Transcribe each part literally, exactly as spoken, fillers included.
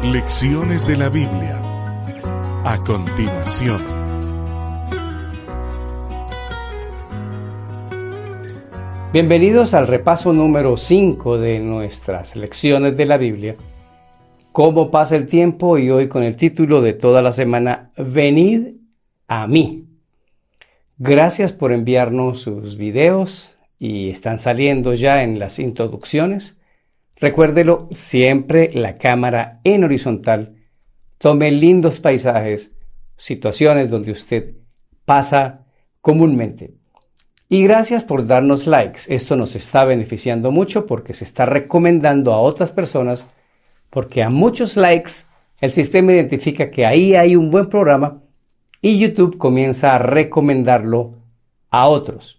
Lecciones de la Biblia. A continuación. Bienvenidos al repaso número cinco de nuestras lecciones de la Biblia. ¿Cómo pasa el tiempo? Y hoy con el título de toda la semana, Venid a mí. Gracias por enviarnos sus videos y están saliendo ya en las introducciones. Recuérdelo, siempre la cámara en horizontal. Tome lindos paisajes, situaciones donde usted pasa comúnmente. Y gracias por darnos likes. Esto nos está beneficiando mucho porque se está recomendando a otras personas, porque a muchos likes el sistema identifica que ahí hay un buen programa y YouTube comienza a recomendarlo a otros.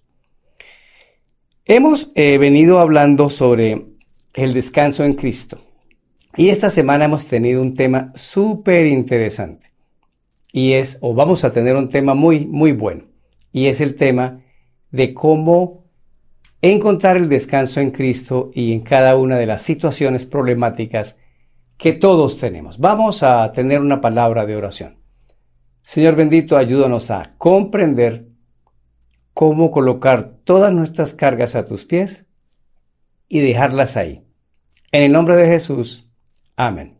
Hemos eh, venido hablando sobre el descanso en Cristo. Y esta semana hemos tenido un tema súper interesante. Y es, o vamos a tener un tema muy, muy bueno. Y es el tema de cómo encontrar el descanso en Cristo y en cada una de las situaciones problemáticas que todos tenemos. Vamos a tener una palabra de oración. Señor bendito, ayúdanos a comprender cómo colocar todas nuestras cargas a tus pies y dejarlas ahí. En el nombre de Jesús. Amén.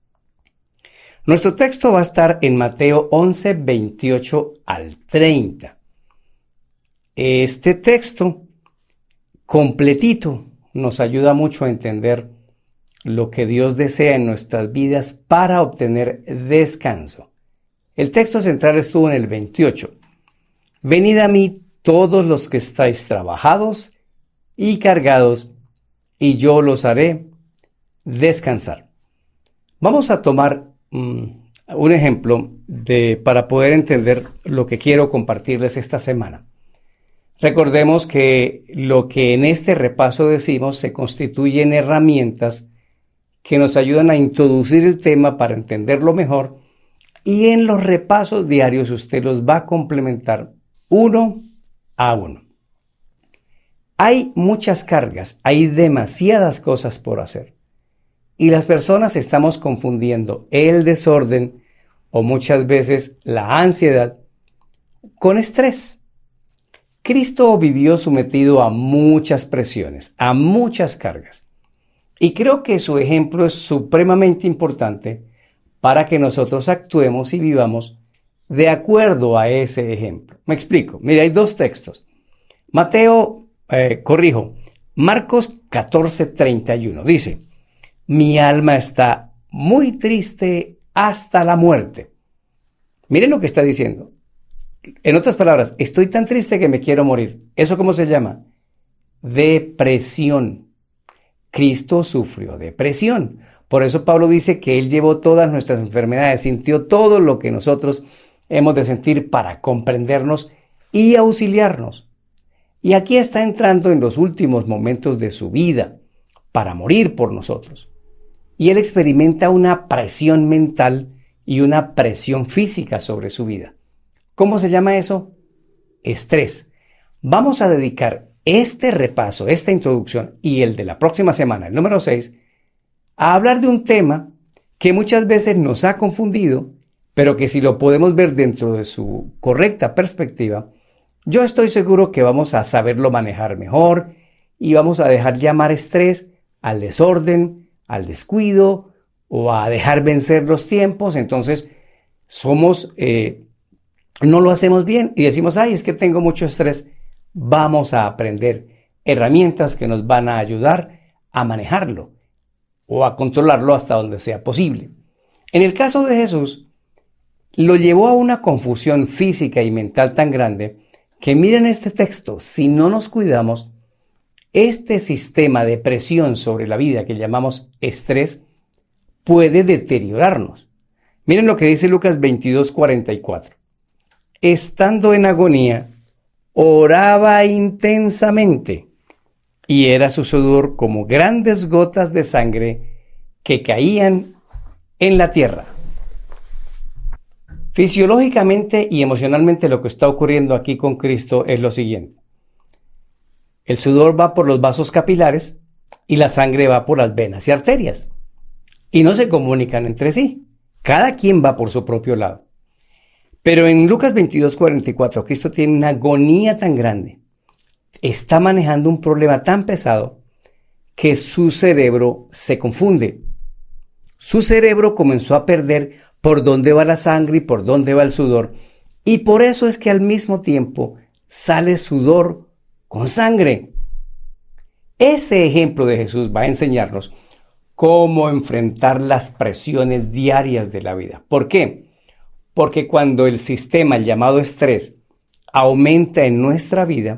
Nuestro texto va a estar en Mateo once, veintiocho al treinta. Este texto completito nos ayuda mucho a entender lo que Dios desea en nuestras vidas para obtener descanso. El texto central estuvo en el veintiocho. Venid a mí todos los que estáis trabajados y cargados, y yo los haré descansar. Vamos a tomar um, un ejemplo de, para poder entender lo que quiero compartirles esta semana. Recordemos que lo que en este repaso decimos se constituyen herramientas que nos ayudan a introducir el tema para entenderlo mejor, y en los repasos diarios usted los va a complementar uno a uno. Hay muchas cargas, hay demasiadas cosas por hacer. Y las personas estamos confundiendo el desorden o muchas veces la ansiedad con estrés. Cristo vivió sometido a muchas presiones, a muchas cargas. Y creo que su ejemplo es supremamente importante para que nosotros actuemos y vivamos de acuerdo a ese ejemplo. Me explico. Mira, hay dos textos. Mateo, eh, corrijo, Marcos catorce, treinta y uno dice: mi alma está muy triste hasta la muerte. Miren lo que está diciendo. En otras palabras, estoy tan triste que me quiero morir. ¿Eso cómo se llama? Depresión. Cristo sufrió depresión. Por eso Pablo dice que Él llevó todas nuestras enfermedades, sintió todo lo que nosotros hemos de sentir para comprendernos y auxiliarnos. Y aquí está entrando en los últimos momentos de su vida para morir por nosotros. Y Él experimenta una presión mental y una presión física sobre su vida. ¿Cómo se llama eso? Estrés. Vamos a dedicar este repaso, esta introducción y el de la próxima semana, el número seis, a hablar de un tema que muchas veces nos ha confundido, pero que si lo podemos ver dentro de su correcta perspectiva, yo estoy seguro que vamos a saberlo manejar mejor y vamos a dejar llamar estrés al desorden, al descuido o a dejar vencer los tiempos. Entonces somos, eh, no lo hacemos bien y decimos, ay, es que tengo mucho estrés. Vamos a aprender herramientas que nos van a ayudar a manejarlo o a controlarlo hasta donde sea posible. En el caso de Jesús, lo llevó a una confusión física y mental tan grande que miren este texto, si no nos cuidamos, este sistema de presión sobre la vida que llamamos estrés puede deteriorarnos. Miren lo que dice Lucas veintidós, cuarenta y cuatro. Estando en agonía, oraba intensamente, y era su sudor como grandes gotas de sangre que caían en la tierra. Fisiológicamente y emocionalmente lo que está ocurriendo aquí con Cristo es lo siguiente. El sudor va por los vasos capilares y la sangre va por las venas y arterias. y no se comunican entre sí. Cada quien va por su propio lado. Pero en Lucas veintidós, cuarenta y cuatro, Cristo tiene una agonía tan grande. Está manejando un problema tan pesado que su cerebro se confunde. Su cerebro comenzó a perder por dónde va la sangre y por dónde va el sudor. Y por eso es que al mismo tiempo sale sudor con sangre. Este ejemplo de Jesús va a enseñarnos cómo enfrentar las presiones diarias de la vida. ¿Por qué? Porque cuando el sistema, el llamado estrés, aumenta en nuestra vida,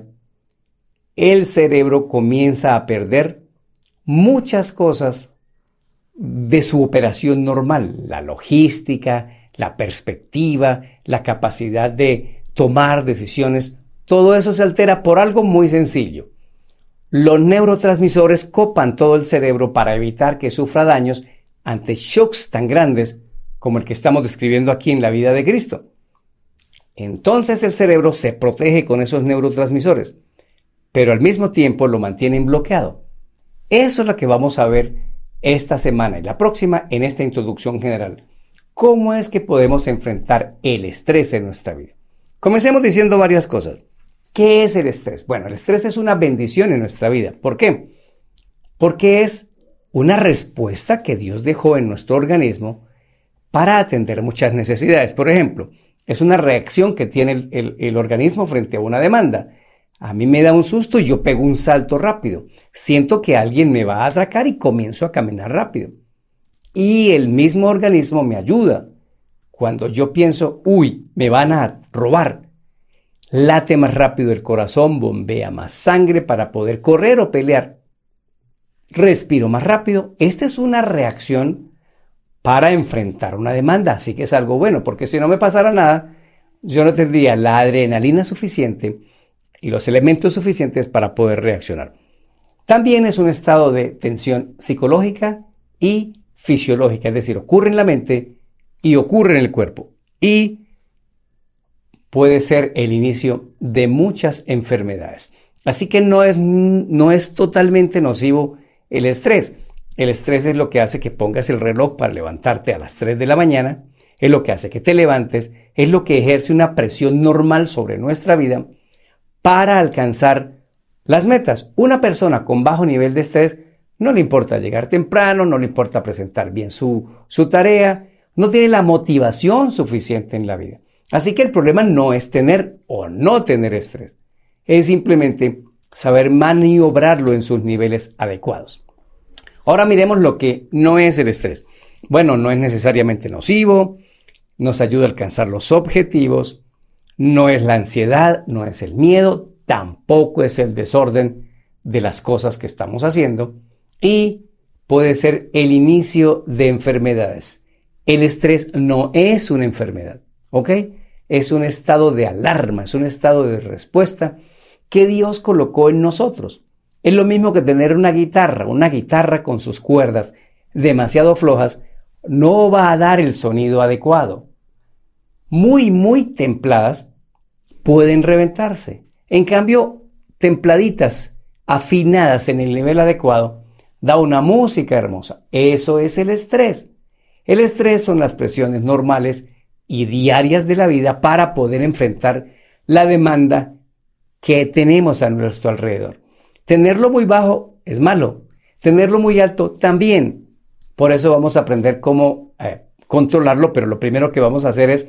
el cerebro comienza a perder muchas cosas de su operación normal, la logística, la perspectiva, la capacidad de tomar decisiones. Todo eso se altera por algo muy sencillo. Los neurotransmisores copan todo el cerebro para evitar que sufra daños ante shocks tan grandes como el que estamos describiendo aquí en la vida de Cristo. Entonces el cerebro se protege con esos neurotransmisores, pero al mismo tiempo lo mantienen bloqueado. Eso es lo que vamos a ver esta semana y la próxima en esta introducción general. ¿Cómo es que podemos enfrentar el estrés en nuestra vida? Comencemos diciendo varias cosas. ¿Qué es el estrés? Bueno, el estrés es una bendición en nuestra vida. ¿Por qué? Porque es una respuesta que Dios dejó en nuestro organismo para atender muchas necesidades. Por ejemplo, es una reacción que tiene el, el, el organismo frente a una demanda. A mí me da un susto y yo pego un salto rápido. Siento que alguien me va a atracar y comienzo a caminar rápido. Y el mismo organismo me ayuda. Cuando yo pienso, uy, me van a robar, late más rápido el corazón, bombea más sangre para poder correr o pelear. Respiro más rápido. Esta es una reacción para enfrentar una demanda, así que es algo bueno, porque si no me pasara nada, yo no tendría la adrenalina suficiente y los elementos suficientes para poder reaccionar. También es un estado de tensión psicológica y fisiológica, es decir, ocurre en la mente y ocurre en el cuerpo y puede ser el inicio de muchas enfermedades. Así que no es, no es totalmente nocivo el estrés. El estrés es lo que hace que pongas el reloj para levantarte a las tres de la mañana, es lo que hace que te levantes, es lo que ejerce una presión normal sobre nuestra vida para alcanzar las metas. Una persona con bajo nivel de estrés no le importa llegar temprano, no le importa presentar bien su, su tarea, no tiene la motivación suficiente en la vida. Así que el problema no es tener o no tener estrés, es simplemente saber maniobrarlo en sus niveles adecuados. Ahora miremos lo que no es el estrés. Bueno, no es necesariamente nocivo, nos ayuda a alcanzar los objetivos, no es la ansiedad, no es el miedo, tampoco es el desorden de las cosas que estamos haciendo y puede ser el inicio de enfermedades. El estrés no es una enfermedad, ¿ok? Es un estado de alarma, es un estado de respuesta que Dios colocó en nosotros. Es lo mismo que tener una guitarra. Una guitarra con sus cuerdas demasiado flojas no va a dar el sonido adecuado. Muy, muy templadas pueden reventarse. En cambio, templaditas, afinadas en el nivel adecuado, da una música hermosa. Eso es el estrés. El estrés son las presiones normales y diarias de la vida para poder enfrentar la demanda que tenemos a nuestro alrededor. Tenerlo muy bajo es malo, tenerlo muy alto también. Por eso vamos a aprender cómo eh, controlarlo, pero lo primero que vamos a hacer es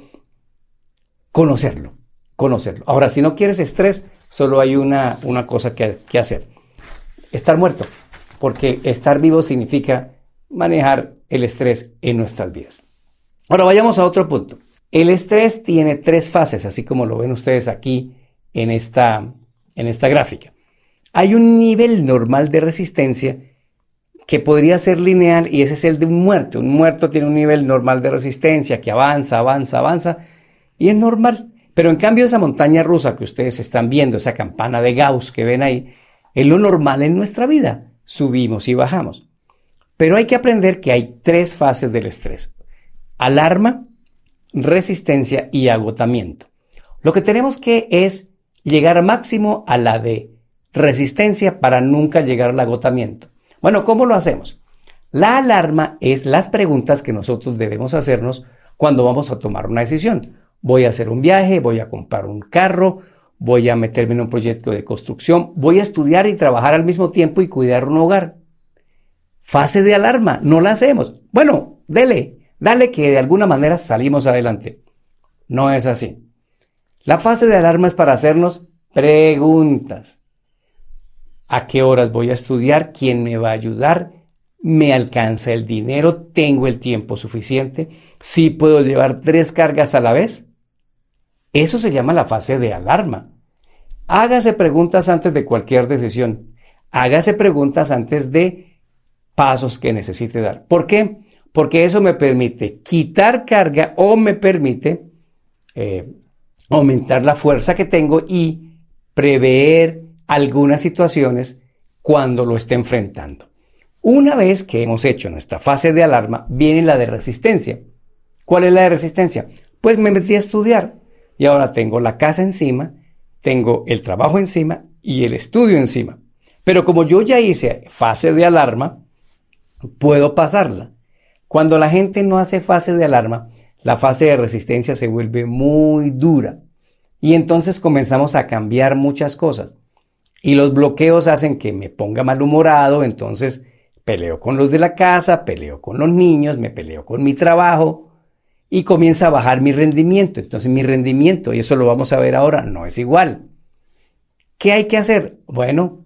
conocerlo, conocerlo. Ahora, si no quieres estrés, solo hay una, una cosa que, que hacer. Estar muerto, porque estar vivo significa manejar el estrés en nuestras vidas. Ahora vayamos a otro punto. El estrés tiene tres fases, así como lo ven ustedes aquí en esta, en esta gráfica. Hay un nivel normal de resistencia que podría ser lineal y ese es el de un muerto. Un muerto tiene un nivel normal de resistencia que avanza, avanza, avanza y es normal. Pero en cambio esa montaña rusa que ustedes están viendo, esa campana de Gauss que ven ahí, es lo normal en nuestra vida. Subimos y bajamos. Pero hay que aprender que hay tres fases del estrés: alarma, resistencia y agotamiento. Lo que tenemos que es llegar máximo a la de resistencia para nunca llegar al agotamiento. Bueno, ¿cómo lo hacemos? La alarma es las preguntas que nosotros debemos hacernos cuando vamos a tomar una decisión. Voy a hacer un viaje, voy a comprar un carro, voy a meterme en un proyecto de construcción, voy a estudiar y trabajar al mismo tiempo y cuidar un hogar. Fase de alarma, no la hacemos. Bueno, dele, dale que de alguna manera salimos adelante. No es así. La fase de alarma es para hacernos preguntas. ¿A qué horas voy a estudiar? ¿Quién me va a ayudar? ¿Me alcanza el dinero? ¿Tengo el tiempo suficiente? ¿Sí puedo llevar tres cargas a la vez? Eso se llama la fase de alarma. Hágase preguntas antes de cualquier decisión. Hágase preguntas antes de pasos que necesite dar. ¿Por qué? Porque eso me permite quitar carga o me permite eh, aumentar la fuerza que tengo y prever algunas situaciones cuando lo esté enfrentando. Una vez que hemos hecho nuestra fase de alarma, viene la de resistencia. ¿Cuál es la de resistencia? Pues me metí a estudiar y ahora tengo la casa encima, tengo el trabajo encima y el estudio encima. Pero como yo ya hice fase de alarma, puedo pasarla. Cuando la gente no hace fase de alarma, la fase de resistencia se vuelve muy dura y entonces comenzamos a cambiar muchas cosas. Y los bloqueos hacen que me ponga malhumorado, entonces peleo con los de la casa, peleo con los niños, me peleo con mi trabajo y comienza a bajar mi rendimiento. Entonces mi rendimiento, y eso lo vamos a ver ahora, no es igual. ¿Qué hay que hacer? Bueno,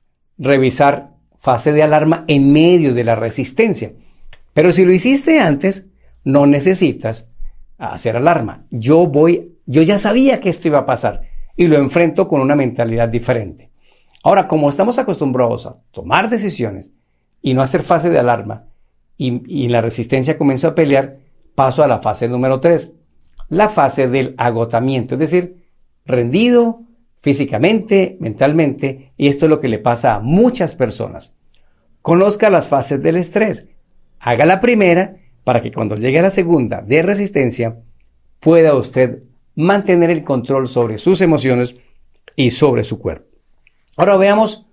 revisar fase de alarma en medio de la resistencia. Pero si lo hiciste antes, no necesitas hacer alarma. Yo voy, yo ya sabía que esto iba a pasar y lo enfrento con una mentalidad diferente. Ahora, como estamos acostumbrados a tomar decisiones y no hacer fase de alarma y, y la resistencia comenzó a pelear, paso a la fase número tres, la fase del agotamiento, es decir, rendido físicamente, mentalmente, y esto es lo que le pasa a muchas personas. Conozca las fases del estrés, haga la primera para que cuando llegue a la segunda de resistencia pueda usted mantener el control sobre sus emociones y sobre su cuerpo. Ahora veamos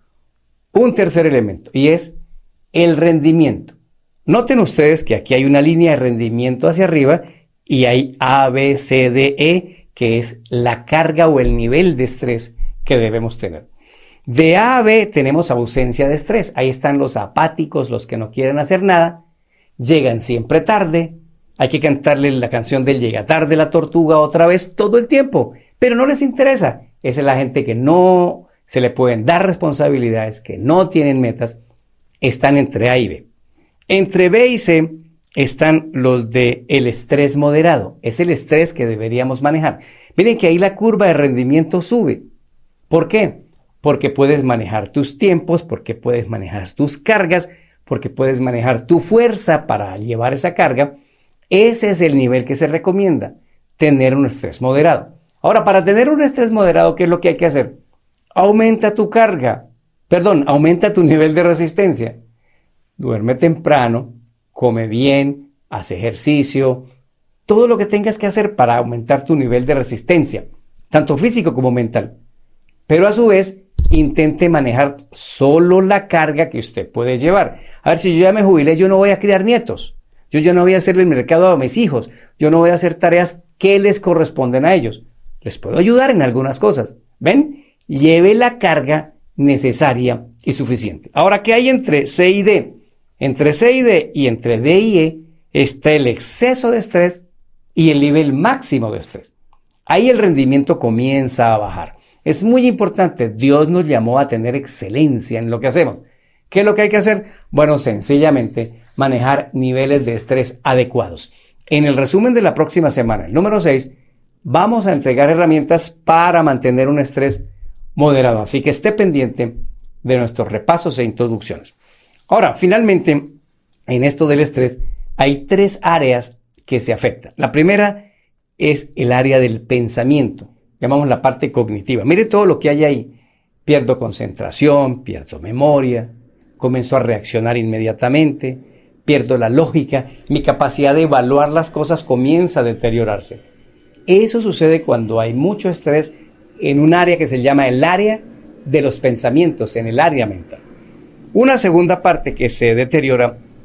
un tercer elemento y es el rendimiento. Noten ustedes que aquí hay una línea de rendimiento hacia arriba y hay A, B, C, D, E, que es la carga o el nivel de estrés que debemos tener. De A a B tenemos ausencia de estrés. Ahí están los apáticos, los que no quieren hacer nada, llegan siempre tarde. Hay que cantarle la canción del llega tarde la tortuga otra vez todo el tiempo, pero no les interesa. Esa es la gente que no se le pueden dar responsabilidades, que no tienen metas, están entre A y B. Entre B y C están los de el estrés moderado. Es el estrés que deberíamos manejar. Miren que ahí la curva de rendimiento sube. ¿Por qué? Porque puedes manejar tus tiempos, porque puedes manejar tus cargas, porque puedes manejar tu fuerza para llevar esa carga. Ese es el nivel que se recomienda, tener un estrés moderado. Ahora, para tener un estrés moderado, ¿qué es lo que hay que hacer? Aumenta tu carga, perdón, aumenta tu nivel de resistencia. Duerme temprano, come bien, haz ejercicio, todo lo que tengas que hacer para aumentar tu nivel de resistencia, tanto físico como mental. Pero a su vez, intente manejar solo la carga que usted puede llevar. A ver, si yo ya me jubilé, yo no voy a criar nietos. Yo ya no voy a hacerle el mercado a mis hijos. Yo no voy a hacer tareas que les corresponden a ellos. Les puedo ayudar en algunas cosas. ¿Ven? Lleve la carga necesaria y suficiente. Ahora, ¿qué hay entre C y D? Entre C y D y entre D y E está el exceso de estrés y el nivel máximo de estrés. Ahí el rendimiento comienza a bajar. Es muy importante. Dios nos llamó a tener excelencia en lo que hacemos. ¿Qué es lo que hay que hacer? Bueno, sencillamente manejar niveles de estrés adecuados. En el resumen de la próxima semana, el número seis, vamos a entregar herramientas para mantener un estrés moderado. Así que esté pendiente de nuestros repasos e introducciones. Ahora, finalmente, en esto del estrés, hay tres áreas que se afectan. La primera es el área del pensamiento. Llamamos la parte cognitiva. Mire todo lo que hay ahí. Pierdo concentración, pierdo memoria, comienzo a reaccionar inmediatamente, pierdo la lógica, mi capacidad de evaluar las cosas comienza a deteriorarse. Eso sucede cuando hay mucho estrés en un área que se llama el área de los pensamientos, en el área mental. Una segunda parte que se deteriora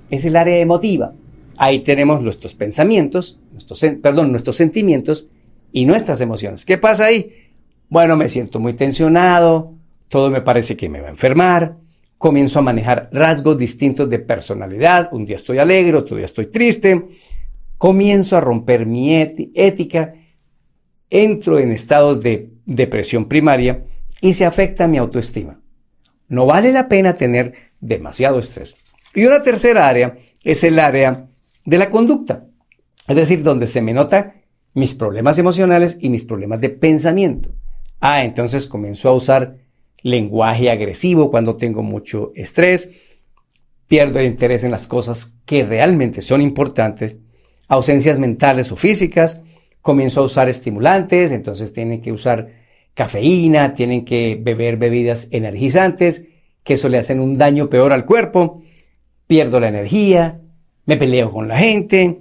es el área emotiva. Ahí tenemos nuestros pensamientos, nuestros, perdón, nuestros sentimientos y nuestras emociones. ¿Qué pasa ahí? Bueno, me siento muy tensionado, todo me parece que me va a enfermar, comienzo a manejar rasgos distintos de personalidad, un día estoy alegre, otro día estoy triste, comienzo a romper mi ética, entro en estados de depresión primaria y se afecta mi autoestima. No vale la pena tener demasiado estrés. Y una tercera área es el área de la conducta, es decir, donde se me nota mis problemas emocionales y mis problemas de pensamiento. Ah, entonces comienzo a usar lenguaje agresivo cuando tengo mucho estrés, pierdo el interés en las cosas que realmente son importantes, ausencias mentales o físicas, comienzo a usar estimulantes, entonces tienen que usar cafeína, tienen que beber bebidas energizantes, que eso le hacen un daño peor al cuerpo, pierdo la energía, me peleo con la gente,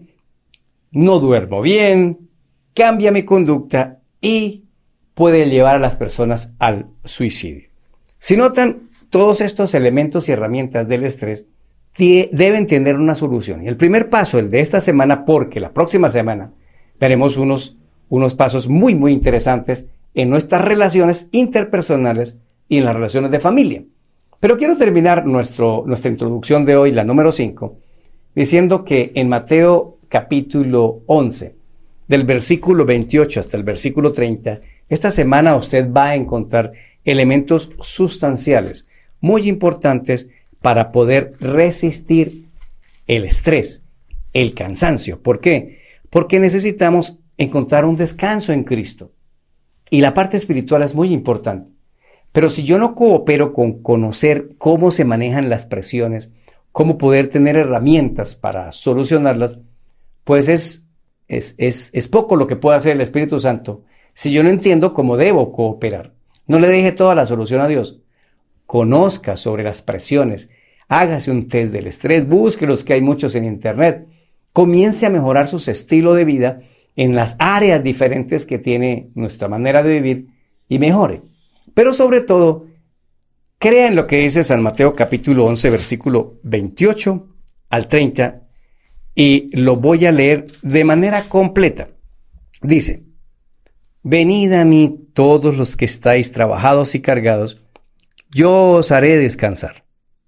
no duermo bien, cambia mi conducta y puede llevar a las personas al suicidio. Si notan, todos estos elementos y herramientas del estrés deben tener una solución. Y el primer paso, el de esta semana, porque la próxima semana veremos unos, unos pasos muy, muy interesantes en nuestras relaciones interpersonales y en las relaciones de familia. Pero quiero terminar nuestro, nuestra introducción de hoy, la número cinco, diciendo que en Mateo capítulo once, del versículo veintiocho hasta el versículo treinta, esta semana usted va a encontrar elementos sustanciales muy importantes para poder resistir el estrés, el cansancio. ¿Por qué? Porque necesitamos encontrar un descanso en Cristo. Y la parte espiritual es muy importante. Pero si yo no coopero con conocer cómo se manejan las presiones, cómo poder tener herramientas para solucionarlas, pues es, es, es, es poco lo que puede hacer el Espíritu Santo si yo no entiendo cómo debo cooperar. No le deje toda la solución a Dios. Conozca sobre las presiones, hágase un test del estrés, busque los que hay muchos en internet, comience a mejorar su estilo de vida en las áreas diferentes que tiene nuestra manera de vivir y mejore. Pero sobre todo, crea en lo que dice San Mateo capítulo once, versículo veintiocho al treinta, y lo voy a leer de manera completa. Dice: venid a mí todos los que estáis trabajados y cargados, yo os haré descansar.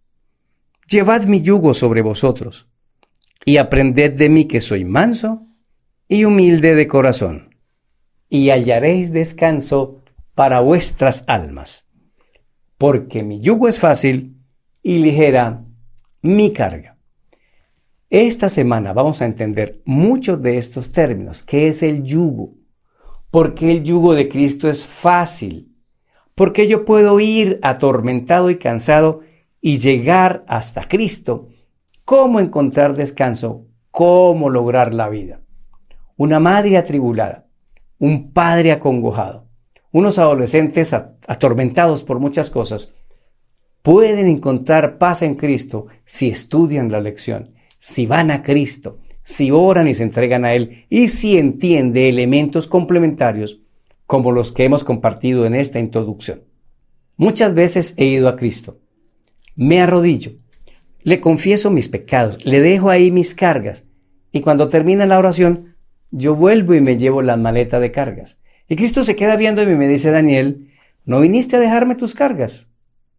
Llevad mi yugo sobre vosotros, y aprended de mí que soy manso y humilde de corazón, y hallaréis descanso para vuestras almas, porque mi yugo es fácil y ligera mi carga. Esta semana vamos a entender muchos de estos términos. ¿Qué es el yugo? ¿Por qué el yugo de Cristo es fácil? ¿Por qué yo puedo ir atormentado y cansado y llegar hasta Cristo? ¿Cómo encontrar descanso? ¿Cómo lograr la vida? Una madre atribulada, un padre acongojado, unos adolescentes atormentados por muchas cosas, pueden encontrar paz en Cristo si estudian la lección, si van a Cristo, si oran y se entregan a Él y si entiende elementos complementarios como los que hemos compartido en esta introducción. Muchas veces he ido a Cristo, me arrodillo, le confieso mis pecados, le dejo ahí mis cargas y cuando termina la oración, yo vuelvo y me llevo la maleta de cargas. Y Cristo se queda viendo y me dice: Daniel, ¿no viniste a dejarme tus cargas?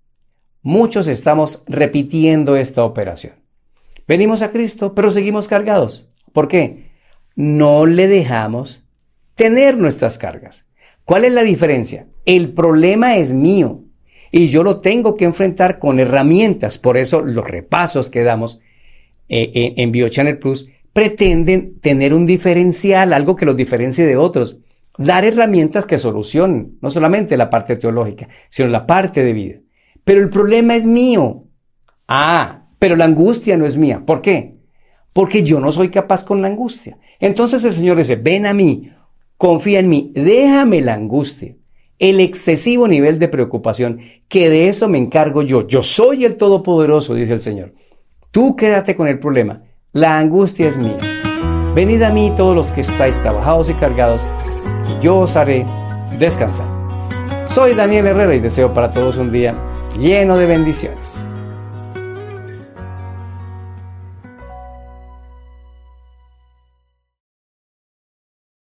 Muchos estamos repitiendo esta operación. Venimos a Cristo, pero seguimos cargados. ¿Por qué? No le dejamos tener nuestras cargas. ¿Cuál es la diferencia? El problema es mío y yo lo tengo que enfrentar con herramientas. Por eso los repasos que damos eh, eh, en BioChannel Plus pretenden tener un diferencial, algo que los diferencie de otros. Dar herramientas que solucionen, no solamente la parte teológica, sino la parte de vida. Pero el problema es mío. Ah, pero la angustia no es mía. ¿Por qué? Porque yo no soy capaz con la angustia. Entonces el Señor dice: ven a mí, confía en mí, déjame la angustia, el excesivo nivel de preocupación, que de eso me encargo yo. Yo soy el Todopoderoso, dice el Señor. Tú quédate con el problema. La angustia es mía. Venid a mí todos los que estáis trabajados y cargados, y yo os haré descansar. Soy Daniel Herrera y deseo para todos un día lleno de bendiciones.